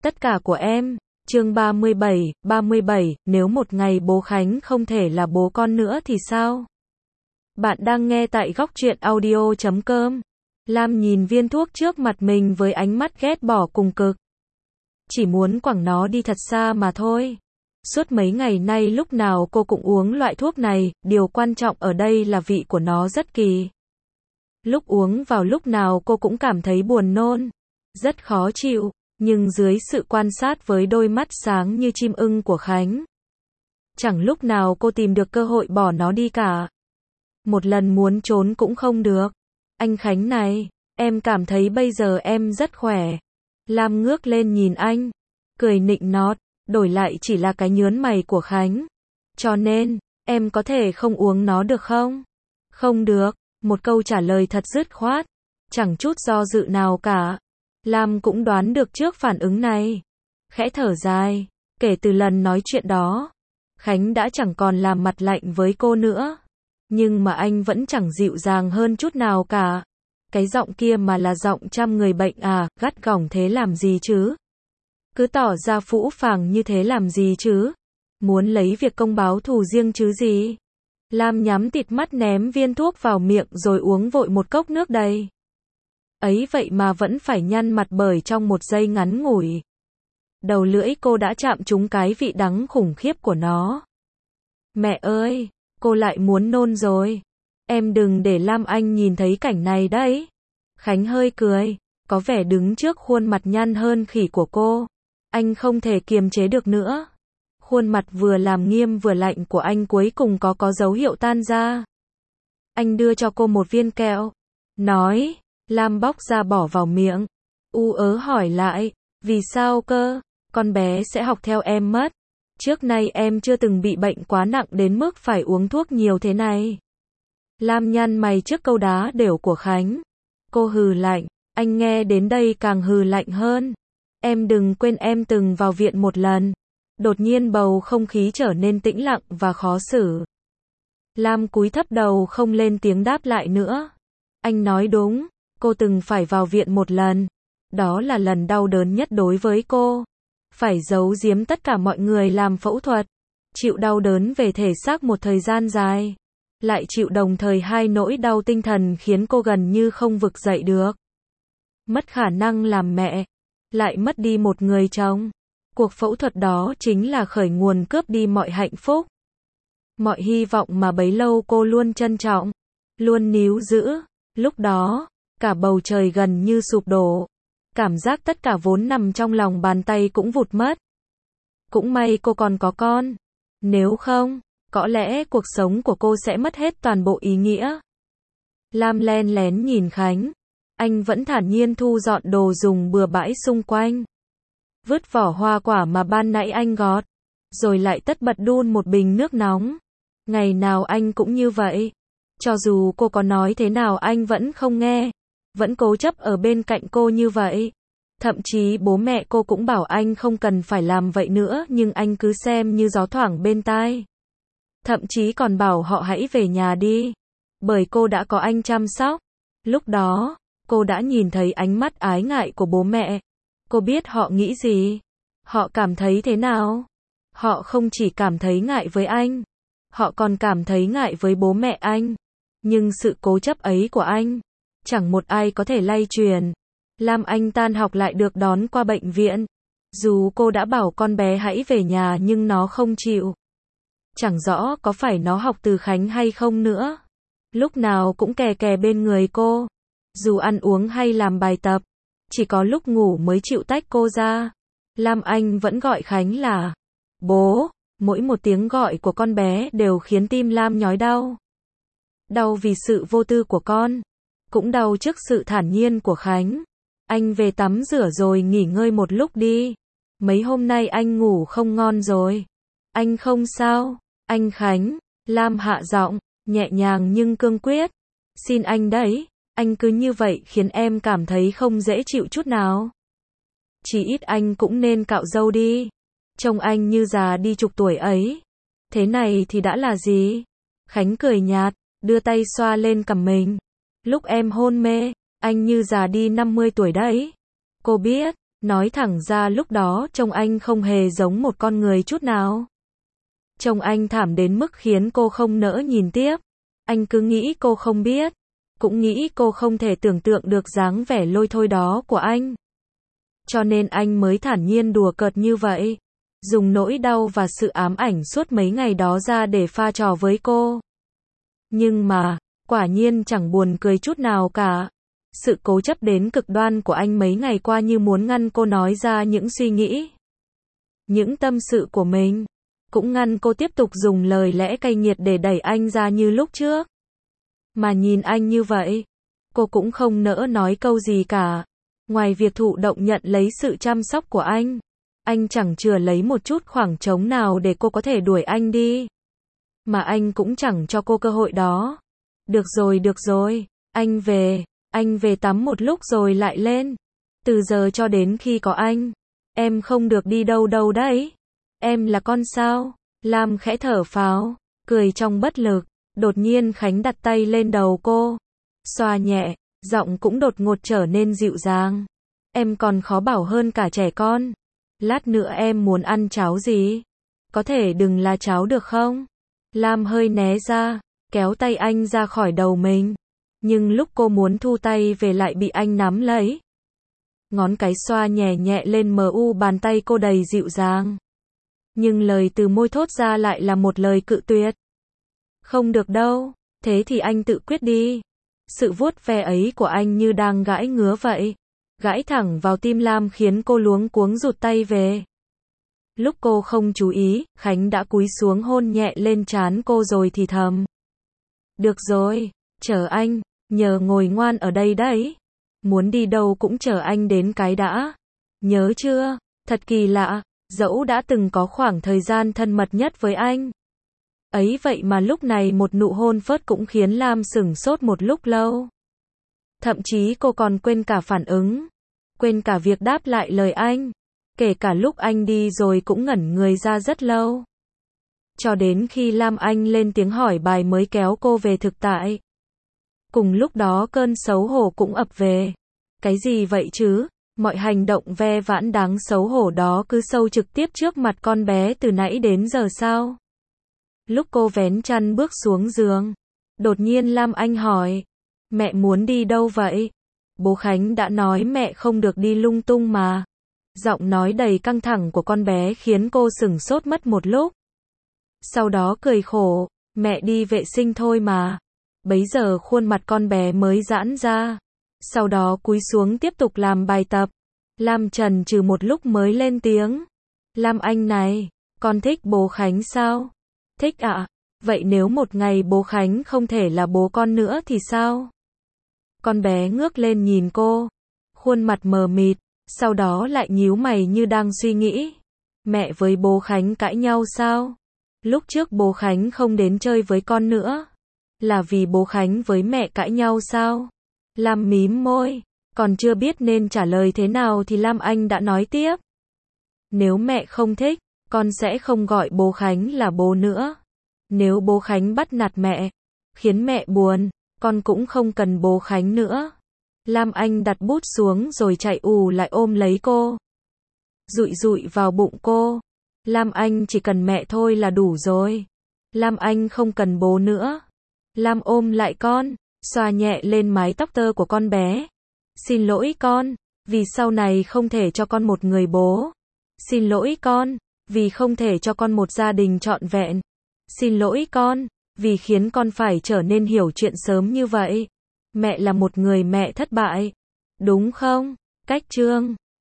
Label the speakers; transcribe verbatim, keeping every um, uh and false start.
Speaker 1: Tất cả của em. Chương ba mươi bảy, ba mươi bảy, nếu một ngày bố Khánh không thể là bố con nữa thì sao? Bạn đang nghe tại góc truyện audio chấm com. Lam nhìn viên thuốc trước mặt mình với ánh mắt ghét bỏ cùng cực. Chỉ muốn quẳng nó đi thật xa mà thôi. Suốt mấy ngày nay lúc nào cô cũng uống loại thuốc này, điều quan trọng ở đây là vị của nó rất kỳ. Lúc uống vào lúc nào cô cũng cảm thấy buồn nôn, rất khó chịu, nhưng dưới sự quan sát với đôi mắt sáng như chim ưng của Khánh, chẳng lúc nào cô tìm được cơ hội bỏ nó đi cả. Một lần muốn trốn cũng không được. Anh Khánh này, em cảm thấy bây giờ em rất khỏe. Lam ngước lên nhìn anh, cười nịnh nọt, đổi lại chỉ là cái nhớn mày của Khánh. Cho nên, em có thể không uống nó được không? Không được, một câu trả lời thật dứt khoát, chẳng chút do dự nào cả. Lam cũng đoán được trước phản ứng này. Khẽ thở dài, kể từ lần nói chuyện đó, Khánh đã chẳng còn làm mặt lạnh với cô nữa. Nhưng mà anh vẫn chẳng dịu dàng hơn chút nào cả. Cái giọng kia mà là giọng trăm người bệnh à, gắt gỏng thế làm gì chứ? Cứ tỏ ra phũ phàng như thế làm gì chứ? Muốn lấy việc công báo thù riêng chứ gì? Lam nhắm tịt mắt ném viên thuốc vào miệng rồi uống vội một cốc nước đầy. Ấy vậy mà vẫn phải nhăn mặt bởi trong một giây ngắn ngủi, đầu lưỡi cô đã chạm trúng cái vị đắng khủng khiếp của nó. Mẹ ơi, cô lại muốn nôn rồi. Em đừng để Lam Anh nhìn thấy cảnh này đấy. Khánh hơi cười, có vẻ đứng trước khuôn mặt nhăn hơn khỉ của cô. Anh không thể kiềm chế được nữa. Khuôn mặt vừa làm nghiêm vừa lạnh của anh cuối cùng có có dấu hiệu tan ra. Anh đưa cho cô một viên kẹo, nói. Lam bóc ra bỏ vào miệng. U ớ hỏi lại, vì sao cơ? Con bé sẽ học theo em mất. Trước nay em chưa từng bị bệnh quá nặng đến mức phải uống thuốc nhiều thế này. Lam nhăn mày trước câu đá đều của Khánh. Cô hừ lạnh, anh nghe đến đây càng hừ lạnh hơn. Em đừng quên em từng vào viện một lần. Đột nhiên bầu không khí trở nên tĩnh lặng và khó xử. Lam cúi thấp đầu không lên tiếng đáp lại nữa. Anh nói đúng. Cô từng phải vào viện một lần. Đó là lần đau đớn nhất đối với cô. Phải giấu giếm tất cả mọi người làm phẫu thuật. Chịu đau đớn về thể xác một thời gian dài. Lại chịu đồng thời hai nỗi đau tinh thần khiến cô gần như không vực dậy được. Mất khả năng làm mẹ. Lại mất đi một người chồng. Cuộc phẫu thuật đó chính là khởi nguồn cướp đi mọi hạnh phúc. Mọi hy vọng mà bấy lâu cô luôn trân trọng. Luôn níu giữ. Lúc đó, cả bầu trời gần như sụp đổ. Cảm giác tất cả vốn nằm trong lòng bàn tay cũng vụt mất. Cũng may cô còn có con. Nếu không, có lẽ cuộc sống của cô sẽ mất hết toàn bộ ý nghĩa. Lam len lén nhìn Khánh. Anh vẫn thản nhiên thu dọn đồ dùng bừa bãi xung quanh. Vứt vỏ hoa quả mà ban nãy anh gọt. Rồi lại tất bật đun một bình nước nóng. Ngày nào anh cũng như vậy. Cho dù cô có nói thế nào anh vẫn không nghe. Vẫn cố chấp ở bên cạnh cô như vậy. Thậm chí bố mẹ cô cũng bảo anh không cần phải làm vậy nữa nhưng anh cứ xem như gió thoảng bên tai. Thậm chí còn bảo họ hãy về nhà đi. Bởi cô đã có anh chăm sóc. Lúc đó, cô đã nhìn thấy ánh mắt ái ngại của bố mẹ. Cô biết họ nghĩ gì. Họ cảm thấy thế nào. Họ không chỉ cảm thấy ngại với anh. Họ còn cảm thấy ngại với bố mẹ anh. Nhưng sự cố chấp ấy của anh, chẳng một ai có thể lay truyền. Lam Anh tan học lại được đón qua bệnh viện. Dù cô đã bảo con bé hãy về nhà nhưng nó không chịu. Chẳng rõ có phải nó học từ Khánh hay không nữa. Lúc nào cũng kè kè bên người cô. Dù ăn uống hay làm bài tập, chỉ có lúc ngủ mới chịu tách cô ra. Lam Anh vẫn gọi Khánh là bố. Mỗi một tiếng gọi của con bé đều khiến tim Lam nhói đau. Đau vì sự vô tư của con. Cũng đau trước sự thản nhiên của Khánh. Anh về tắm rửa rồi nghỉ ngơi một lúc đi. Mấy hôm nay anh ngủ không ngon rồi. Anh không sao. Anh Khánh. Lam hạ giọng, nhẹ nhàng nhưng cương quyết. Xin anh đấy. Anh cứ như vậy khiến em cảm thấy không dễ chịu chút nào. Chỉ ít anh cũng nên cạo râu đi. Trông anh như già đi chục tuổi ấy. Thế này thì đã là gì? Khánh cười nhạt, đưa tay xoa lên cằm mình. Lúc em hôn mê, anh như già đi năm mươi tuổi đấy. Cô biết, Nói thẳng ra lúc đó trông anh không hề giống một con người chút nào. Trông anh thảm đến mức khiến cô không nỡ nhìn tiếp. Anh cứ nghĩ cô không biết. Cũng nghĩ cô không thể tưởng tượng được dáng vẻ lôi thôi đó của anh. Cho nên anh mới thản nhiên đùa cợt như vậy. Dùng nỗi đau và sự ám ảnh suốt mấy ngày đó ra để pha trò với cô. Nhưng mà, quả nhiên chẳng buồn cười chút nào cả. Sự cố chấp đến cực đoan của anh mấy ngày qua như muốn ngăn cô nói ra những suy nghĩ, những tâm sự của mình. Cũng ngăn cô tiếp tục dùng lời lẽ cay nghiệt để đẩy anh ra như lúc trước. Mà nhìn anh như vậy, cô cũng không nỡ nói câu gì cả. Ngoài việc thụ động nhận lấy sự chăm sóc của anh, anh chẳng chừa lấy một chút khoảng trống nào để cô có thể đuổi anh đi. Mà anh cũng chẳng cho cô cơ hội đó. Được rồi, được rồi, anh về, anh về tắm một lúc rồi lại lên. Từ giờ cho đến khi có anh, em không được đi đâu đâu đấy. Em là con sao? Lam khẽ thở phào, cười trong bất lực. Đột nhiên Khánh đặt tay lên đầu cô, xoa nhẹ, giọng cũng đột ngột trở nên dịu dàng. Em còn khó bảo hơn cả trẻ con. Lát nữa em muốn ăn cháo gì? Có thể đừng là cháo được không? Lam hơi né ra, kéo tay anh ra khỏi đầu mình. Nhưng lúc cô muốn thu tay về lại bị anh nắm lấy. Ngón cái xoa nhẹ nhẹ lên mờ u bàn tay cô đầy dịu dàng. Nhưng lời từ môi thốt ra lại là một lời cự tuyệt. Không được đâu, thế thì anh tự quyết đi. Sự vuốt ve ấy của anh như đang gãi ngứa vậy. Gãi thẳng vào tim Lam khiến cô luống cuống rụt tay về. Lúc cô không chú ý, Khánh đã cúi xuống hôn nhẹ lên trán cô rồi thì thầm. Được rồi, chờ anh, nhờ ngồi ngoan ở đây đấy. Muốn đi đâu cũng chờ anh đến cái đã. Nhớ chưa? Thật kỳ lạ, dẫu đã từng có khoảng thời gian thân mật nhất với anh. Ấy vậy mà lúc này một nụ hôn phớt cũng khiến Lam sửng sốt một lúc lâu. Thậm chí cô còn quên cả phản ứng. Quên cả việc đáp lại lời anh. Kể cả lúc anh đi rồi cũng ngẩn người ra rất lâu. Cho đến khi Lam Anh lên tiếng hỏi bài mới kéo cô về thực tại. Cùng lúc đó cơn xấu hổ cũng ập về. Cái gì vậy chứ? Mọi hành động ve vãn đáng xấu hổ đó cứ sâu trực tiếp trước mặt con bé từ nãy đến giờ sao? Lúc cô vén chăn bước xuống giường, đột nhiên Lam Anh hỏi, mẹ muốn đi đâu vậy? Bố Khánh đã nói mẹ không được đi lung tung mà. Giọng nói đầy căng thẳng của con bé khiến cô sửng sốt mất một lúc. Sau đó cười khổ, mẹ đi vệ sinh thôi mà. Bấy giờ khuôn mặt con bé mới giãn ra. Sau đó cúi xuống tiếp tục làm bài tập. Lam chần chừ một lúc mới lên tiếng. Lam Anh này, con thích bố Khánh sao? Thích ạ. À? Vậy nếu một ngày bố Khánh không thể là bố con nữa thì sao? Con bé ngước lên nhìn cô. Khuôn mặt mờ mịt. Sau đó lại nhíu mày như đang suy nghĩ. Mẹ với bố Khánh cãi nhau sao? Lúc trước bố Khánh không đến chơi với con nữa. Là vì bố Khánh với mẹ cãi nhau sao? Lam mím môi. Còn chưa biết nên trả lời thế nào thì Lam Anh đã nói tiếp. Nếu mẹ không thích, con sẽ không gọi bố Khánh là bố nữa. Nếu bố Khánh bắt nạt mẹ, khiến mẹ buồn, con cũng không cần bố Khánh nữa. Lam Anh đặt bút xuống rồi chạy ù lại ôm lấy cô. Dụi dụi vào bụng cô. Lam Anh chỉ cần mẹ thôi là đủ rồi. Lam Anh không cần bố nữa. Lam ôm lại con, xoa nhẹ lên mái tóc tơ của con bé. Xin lỗi con, vì sau này không thể cho con một người bố. Xin lỗi con, vì không thể cho con một gia đình trọn vẹn. Xin lỗi con, vì khiến con phải trở nên hiểu chuyện sớm như vậy. Mẹ là một người mẹ thất bại. Đúng không? Cách chương